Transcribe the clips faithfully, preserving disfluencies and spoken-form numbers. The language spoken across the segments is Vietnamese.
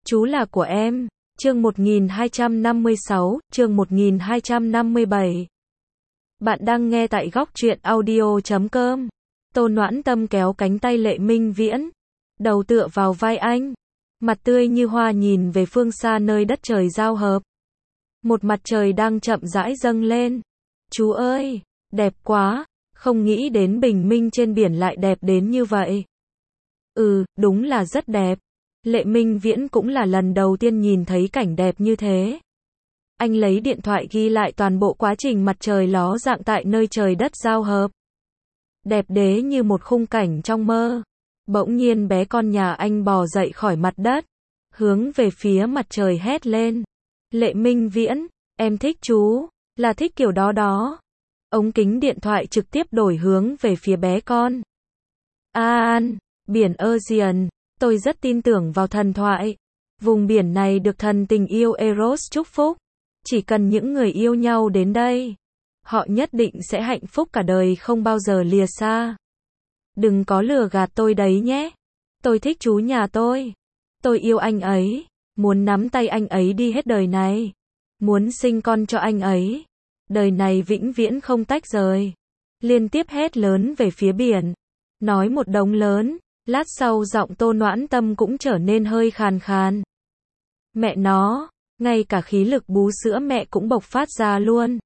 Chú là của em. Chương một nghìn hai trăm năm mươi sáu, chương một nghìn hai trăm năm mươi bảy. Bạn đang nghe tại góc truyện audio chấm com. Tô Noãn Tâm kéo cánh tay Lệ Minh Viễn, đầu tựa vào vai anh, mặt tươi như hoa nhìn về phương xa nơi đất trời giao hợp. Một mặt trời đang chậm rãi dâng lên. Chú ơi, đẹp quá, không nghĩ đến bình minh trên biển lại đẹp đến như vậy. Ừ, đúng là rất đẹp. Lệ Minh Viễn cũng là lần đầu tiên nhìn thấy cảnh đẹp như thế. Anh lấy điện thoại ghi lại toàn bộ quá trình mặt trời ló dạng tại nơi trời đất giao hợp. Đẹp đẽ như một khung cảnh trong mơ. Bỗng nhiên bé con nhà anh bò dậy khỏi mặt đất, hướng về phía mặt trời hét lên. Lệ Minh Viễn, em thích chú, là thích kiểu đó đó. Ống kính điện thoại trực tiếp đổi hướng về phía bé con. An, biển Ocean, tôi rất tin tưởng vào thần thoại. Vùng biển này được thần tình yêu Eros chúc phúc. Chỉ cần những người yêu nhau đến đây, họ nhất định sẽ hạnh phúc cả đời không bao giờ lìa xa. Đừng có lừa gạt tôi đấy nhé. Tôi thích chú nhà tôi. Tôi yêu anh ấy, muốn nắm tay anh ấy đi hết đời này. Muốn sinh con cho anh ấy. Đời này vĩnh viễn không tách rời. Liên tiếp hét lớn về phía biển. Nói một đống lớn. Lát sau giọng Tô Noãn Tâm cũng trở nên hơi khàn khàn. Mẹ nó, ngay cả khí lực bú sữa mẹ cũng bộc phát ra luôn.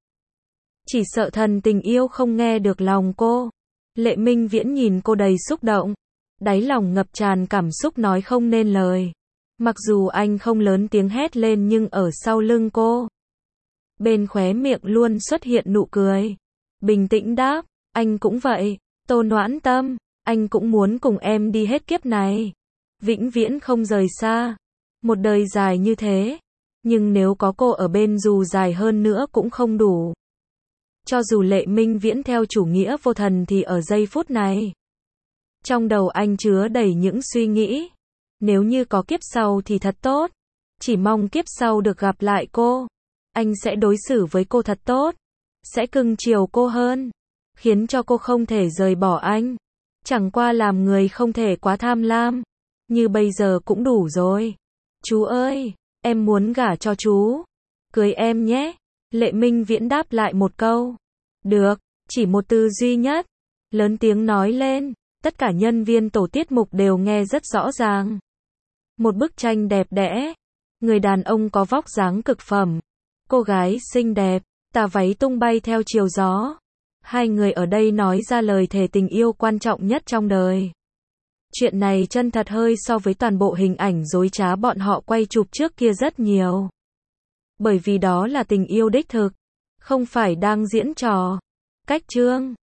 Chỉ sợ thần tình yêu không nghe được lòng cô. Lệ Minh Viễn nhìn cô đầy xúc động. Đáy lòng ngập tràn cảm xúc nói không nên lời. Mặc dù anh không lớn tiếng hét lên nhưng ở sau lưng cô, bên khóe miệng luôn xuất hiện nụ cười. Bình tĩnh đáp, anh cũng vậy. Tô Noãn Tâm, anh cũng muốn cùng em đi hết kiếp này. Vĩnh viễn không rời xa. Một đời dài như thế. Nhưng nếu có cô ở bên dù dài hơn nữa cũng không đủ. Cho dù Lệ Minh Viễn theo chủ nghĩa vô thần thì ở giây phút này, trong đầu anh chứa đầy những suy nghĩ. Nếu như có kiếp sau thì thật tốt. Chỉ mong kiếp sau được gặp lại cô. Anh sẽ đối xử với cô thật tốt. Sẽ cưng chiều cô hơn. Khiến cho cô không thể rời bỏ anh. Chẳng qua làm người không thể quá tham lam. Như bây giờ cũng đủ rồi. Chú ơi, em muốn gả cho chú. Cưới em nhé. Lệ Minh Viễn đáp lại một câu. Được, chỉ một từ duy nhất. Lớn tiếng nói lên. Tất cả nhân viên tổ tiết mục đều nghe rất rõ ràng. Một bức tranh đẹp đẽ. Người đàn ông có vóc dáng cực phẩm. Cô gái xinh đẹp, tà váy tung bay theo chiều gió. Hai người ở đây nói ra lời thề tình yêu quan trọng nhất trong đời. Chuyện này chân thật hơi so với toàn bộ hình ảnh dối trá bọn họ quay chụp trước kia rất nhiều. Bởi vì đó là tình yêu đích thực, không phải đang diễn trò. Cách chương